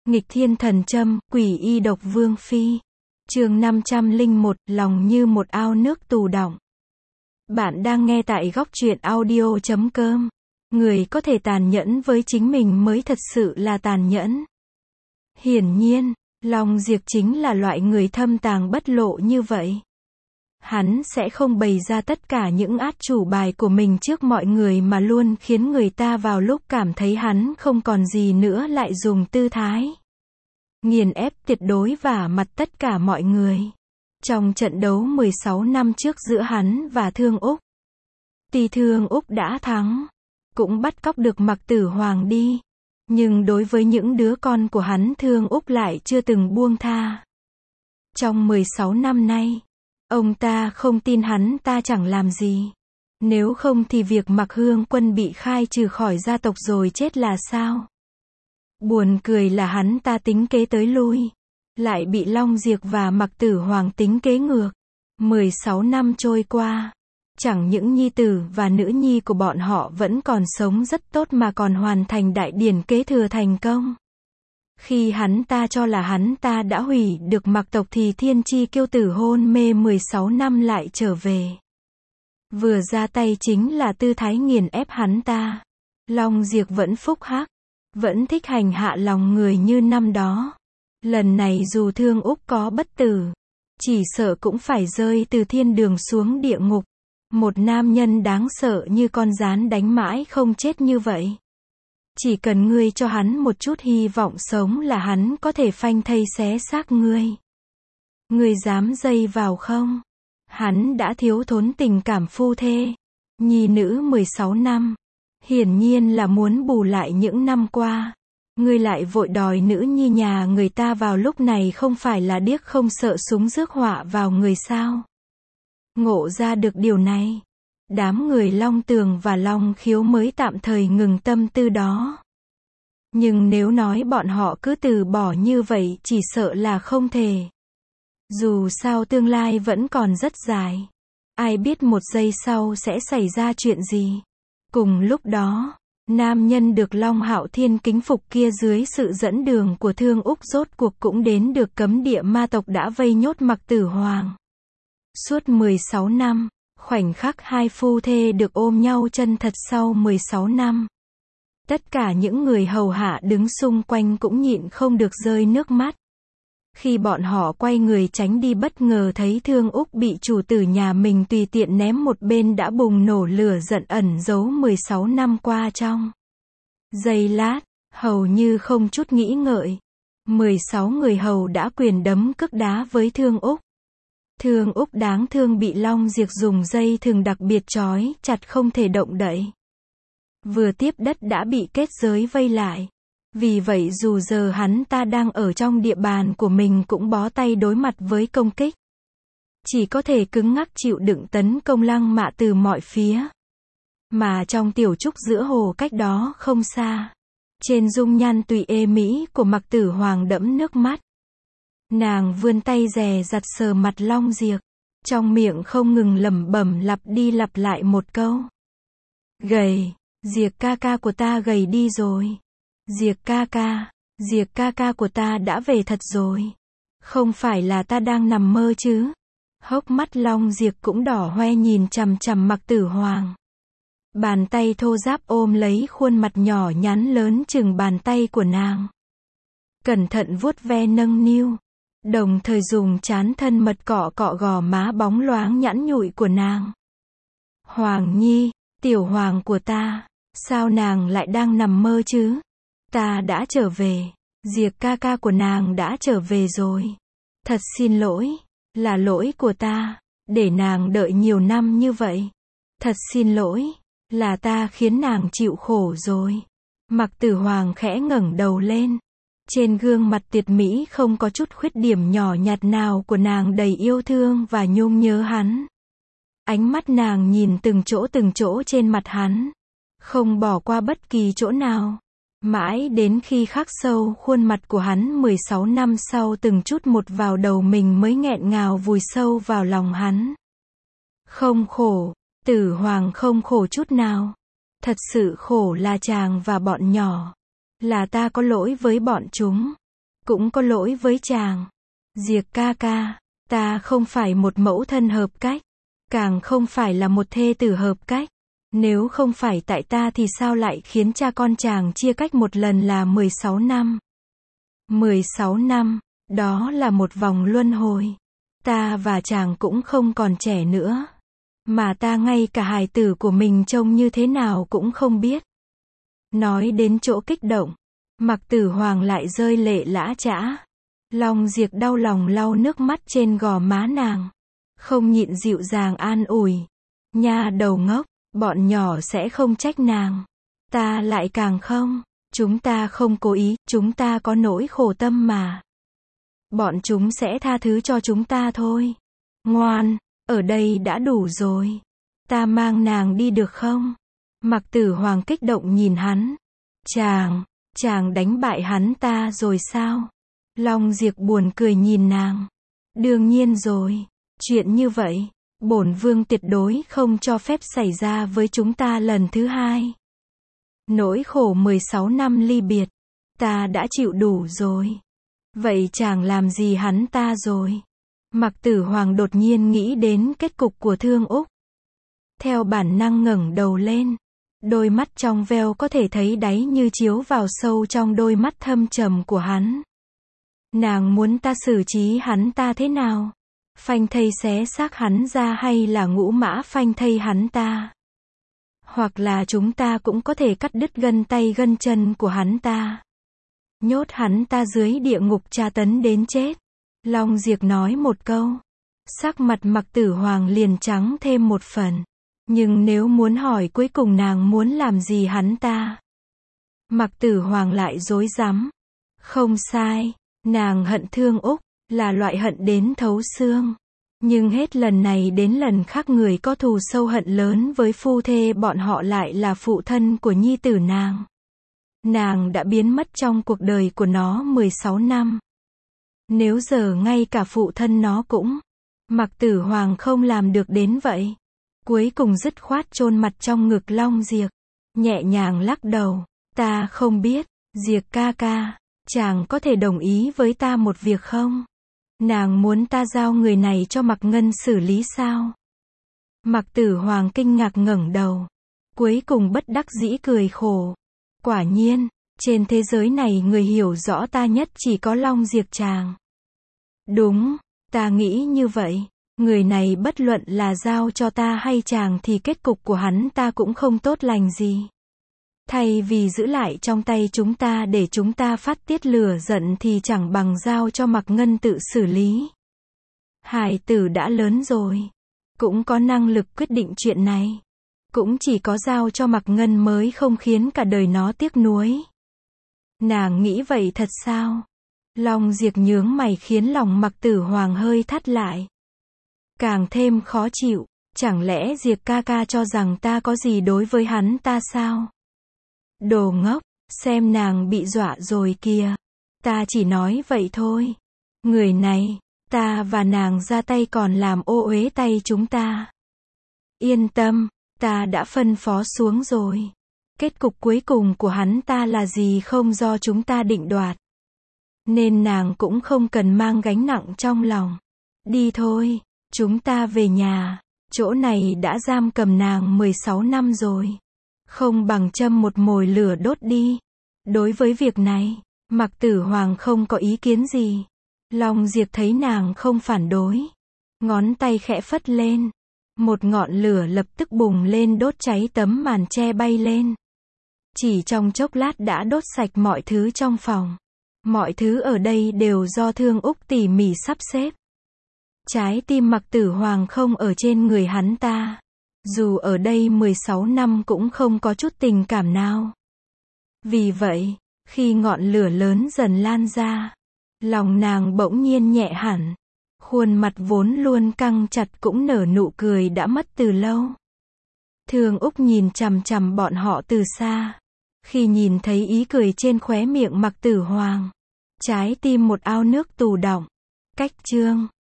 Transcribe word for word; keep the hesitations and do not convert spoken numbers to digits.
Nghịch thiên thần châm, quỷ y độc vương phi. Chương năm trăm lẻ một, lòng như một ao nước tù đọng. Bạn đang nghe tại góc truyện audio chấm com. Người có thể tàn nhẫn với chính mình mới thật sự là tàn nhẫn. Hiển nhiên, Long Diệp chính là loại người thâm tàng bất lộ như vậy. Hắn sẽ không bày ra tất cả những át chủ bài của mình trước mọi người mà luôn khiến người ta vào lúc cảm thấy hắn không còn gì nữa lại dùng tư thái nghiền ép tuyệt đối vả mặt tất cả mọi người. Trong trận đấu mười sáu năm trước giữa hắn và Thương Úc, tuy Thương Úc đã thắng, cũng bắt cóc được Mạc Tử Hoàng đi, nhưng đối với những đứa con của hắn Thương Úc lại chưa từng buông tha. Trong mười sáu năm nay, ông ta không tin hắn ta chẳng làm gì. Nếu không thì việc Mạc Hương Quân bị khai trừ khỏi gia tộc rồi chết là sao? Buồn cười là hắn ta tính kế tới lui, lại bị Long Diệp và Mạc Tử Hoàng tính kế ngược. mười sáu năm trôi qua, chẳng những nhi tử và nữ nhi của bọn họ vẫn còn sống rất tốt mà còn hoàn thành đại điển kế thừa thành công. Khi hắn ta cho là hắn ta đã hủy được Mạc tộc thì thiên chi kiêu tử hôn mê mười sáu năm lại trở về. Vừa ra tay chính là tư thái nghiền ép hắn ta. Long Diệp vẫn phúc hắc, vẫn thích hành hạ lòng người như năm đó. Lần này dù Thương Úc có bất tử, chỉ sợ cũng phải rơi từ thiên đường xuống địa ngục. Một nam nhân đáng sợ như con gián đánh mãi không chết như vậy. Chỉ cần ngươi cho hắn một chút hy vọng sống là hắn có thể phanh thây xé xác ngươi. Ngươi dám dây vào không? Hắn đã thiếu thốn tình cảm phu thê, nhi nữ mười sáu năm. Hiển nhiên là muốn bù lại những năm qua. Ngươi lại vội đòi nữ nhi nhà người ta vào lúc này không phải là điếc không sợ súng rước họa vào người sao? Ngộ ra được điều này, đám người Long Tường và Long Khiếu mới tạm thời ngừng tâm tư đó. Nhưng nếu nói bọn họ cứ từ bỏ như vậy chỉ sợ là không thể. Dù sao tương lai vẫn còn rất dài. Ai biết một giây sau sẽ xảy ra chuyện gì. Cùng lúc đó, nam nhân được Long Hạo Thiên kính phục kia dưới sự dẫn đường của Thương Úc rốt cuộc cũng đến được cấm địa ma tộc đã vây nhốt Mạc Tử Hoàng. Suốt mười sáu năm, khoảnh khắc hai phu thê được ôm nhau chân thật sau mười sáu năm. Tất cả những người hầu hạ đứng xung quanh cũng nhịn không được rơi nước mắt. Khi bọn họ quay người tránh đi bất ngờ thấy Thương Úc bị chủ tử nhà mình tùy tiện ném một bên đã bùng nổ lửa giận ẩn giấu mười sáu năm qua trong giây lát, hầu như không chút nghĩ ngợi. mười sáu người hầu đã quyền đấm cước đá với Thương Úc. Thương Úc đáng thương bị Long Diệp dùng dây thừng đặc biệt trói chặt không thể động đậy. Vừa tiếp đất đã bị kết giới vây lại. Vì vậy dù giờ hắn ta đang ở trong địa bàn của mình cũng bó tay đối mặt với công kích. Chỉ có thể cứng ngắc chịu đựng tấn công lăng mạ từ mọi phía. Mà trong tiểu trúc giữa hồ cách đó không xa, trên dung nhan tùy ê mỹ của Mạc Tử Hoàng đẫm nước mắt. Nàng vươn tay dè dặt sờ mặt Long Diệp, trong miệng không ngừng lẩm bẩm lặp đi lặp lại một câu. Gầy, Diệp ca ca của ta gầy đi rồi. Diệp ca ca, Diệp ca ca của ta đã về thật rồi. Không phải là ta đang nằm mơ chứ? Hốc mắt Long Diệp cũng đỏ hoe nhìn chằm chằm Mạc Tử Hoàng. Bàn tay thô ráp ôm lấy khuôn mặt nhỏ nhắn lớn chừng bàn tay của nàng. Cẩn thận vuốt ve nâng niu, đồng thời dùng trán thân mật cọ cọ gò má bóng loáng nhẵn nhụi của nàng. Hoàng Nhi, tiểu hoàng của ta, sao nàng lại đang nằm mơ chứ? Ta đã trở về, Diệp ca ca của nàng đã trở về rồi. Thật xin lỗi, là lỗi của ta, để nàng đợi nhiều năm như vậy. Thật xin lỗi, là ta khiến nàng chịu khổ rồi. Mạc Tử Hoàng khẽ ngẩng đầu lên. Trên gương mặt tuyệt mỹ không có chút khuyết điểm nhỏ nhặt nào của nàng đầy yêu thương và nhung nhớ hắn. Ánh mắt nàng nhìn từng chỗ từng chỗ trên mặt hắn, không bỏ qua bất kỳ chỗ nào. Mãi đến khi khắc sâu khuôn mặt của hắn mười sáu năm sau từng chút một vào đầu mình mới nghẹn ngào vùi sâu vào lòng hắn. Không khổ, Tử Hoàng không khổ chút nào. Thật sự khổ là chàng và bọn nhỏ. Là ta có lỗi với bọn chúng. cũng có lỗi với chàng. Diệc ca ca, ta không phải một mẫu thân hợp cách, càng không phải là một thê tử hợp cách. Nếu không phải tại ta thì sao lại khiến cha con chàng chia cách một lần là mười sáu năm. mười sáu năm, đó là một vòng luân hồi. Ta và chàng cũng không còn trẻ nữa. Mà ta ngay cả hài tử của mình trông như thế nào cũng không biết. Nói đến chỗ kích động, Mạc Tử Hoàng lại rơi lệ lã chã. Long Diệc đau lòng lau nước mắt trên gò má nàng. Không nhịn dịu dàng an ủi. Nha đầu ngốc, bọn nhỏ sẽ không trách nàng. Ta lại càng không. Chúng ta không cố ý, chúng ta có nỗi khổ tâm mà. Bọn chúng sẽ tha thứ cho chúng ta thôi. Ngoan, ở đây đã đủ rồi. Ta mang nàng đi được không? Mạc Tử Hoàng kích động nhìn hắn. Chàng, chàng đánh bại hắn ta rồi sao? Long Diệc buồn cười nhìn nàng. Đương nhiên rồi. Chuyện như vậy, bổn vương tuyệt đối không cho phép xảy ra với chúng ta lần thứ hai. Nỗi khổ mười sáu năm ly biệt, ta đã chịu đủ rồi. Vậy chàng làm gì hắn ta rồi? Mạc Tử Hoàng đột nhiên nghĩ đến kết cục của Thương Úc. Theo bản năng ngẩng đầu lên. Đôi mắt trong veo có thể thấy đáy như chiếu vào sâu trong đôi mắt thâm trầm của hắn. Nàng muốn ta xử trí hắn ta thế nào? Phanh thây xé xác hắn ra hay là ngũ mã phanh thây hắn ta? Hoặc là chúng ta cũng có thể cắt đứt gân tay gân chân của hắn ta. Nhốt hắn ta dưới địa ngục tra tấn đến chết. Long Diệc nói một câu. Sắc mặt Mạc Tử Hoàng liền trắng thêm một phần. Nhưng nếu muốn hỏi cuối cùng nàng muốn làm gì hắn ta? Mạc Tử Hoàng lại rối rắm. Không sai, nàng hận Thương Úc, là loại hận đến thấu xương. Nhưng hết lần này đến lần khác người có thù sâu hận lớn với phu thê bọn họ lại là phụ thân của nhi tử nàng. Nàng đã biến mất trong cuộc đời của nó mười sáu năm. Nếu giờ ngay cả phụ thân nó cũng, Mạc Tử Hoàng không làm được đến vậy. Cuối cùng dứt khoát chôn mặt trong ngực Long Diệc, nhẹ nhàng lắc đầu. Ta không biết, Diệc ca ca, chàng có thể đồng ý với ta một việc không? Nàng muốn ta giao người này cho Mạc Ngân xử lý sao? Mạc Tử Hoàng kinh ngạc ngẩng đầu. Cuối cùng bất đắc dĩ cười khổ. Quả nhiên, trên thế giới này người hiểu rõ ta nhất chỉ có Long Diệc chàng. Đúng, ta nghĩ như vậy. Người này bất luận là giao cho ta hay chàng thì kết cục của hắn ta cũng không tốt lành gì. Thay vì giữ lại trong tay chúng ta để chúng ta phát tiết lửa giận thì chẳng bằng giao cho Mạc Ngân tự xử lý. Hải tử đã lớn rồi, cũng có năng lực quyết định chuyện này. Cũng chỉ có giao cho Mạc Ngân mới không khiến cả đời nó tiếc nuối. Nàng nghĩ vậy thật sao? Long Diệc nhướng mày khiến lòng Mạc Tử Hoàng hơi thắt lại. Càng thêm khó chịu, chẳng lẽ Diệc ca ca cho rằng ta có gì đối với hắn ta sao? Đồ ngốc, xem nàng bị dọa rồi kìa. Ta chỉ nói vậy thôi. Người này, ta và nàng ra tay còn làm ô uế tay chúng ta. Yên tâm, ta đã phân phó xuống rồi. Kết cục cuối cùng của hắn ta là gì không do chúng ta định đoạt. Nên nàng cũng không cần mang gánh nặng trong lòng. Đi thôi, chúng ta về nhà. Chỗ này đã giam cầm nàng mười sáu năm rồi. Không bằng châm một mồi lửa đốt đi. Đối với việc này, Mạc Tử Hoàng không có ý kiến gì. Long Diệc thấy nàng không phản đối. Ngón tay khẽ phất lên. Một ngọn lửa lập tức bùng lên đốt cháy tấm màn che bay lên. Chỉ trong chốc lát đã đốt sạch mọi thứ trong phòng. Mọi thứ ở đây đều do Thương Úc tỉ mỉ sắp xếp. Trái tim Mạc Tử Hoàng không ở trên người hắn ta. Dù ở đây mười sáu năm cũng không có chút tình cảm nào. Vì vậy, khi ngọn lửa lớn dần lan ra, lòng nàng bỗng nhiên nhẹ hẳn. Khuôn mặt vốn luôn căng chặt cũng nở nụ cười đã mất từ lâu. Thương Úc nhìn chằm chằm bọn họ từ xa. Khi nhìn thấy ý cười trên khóe miệng Mạc Tử Hoàng, trái tim một ao nước tù đọng. Cách chương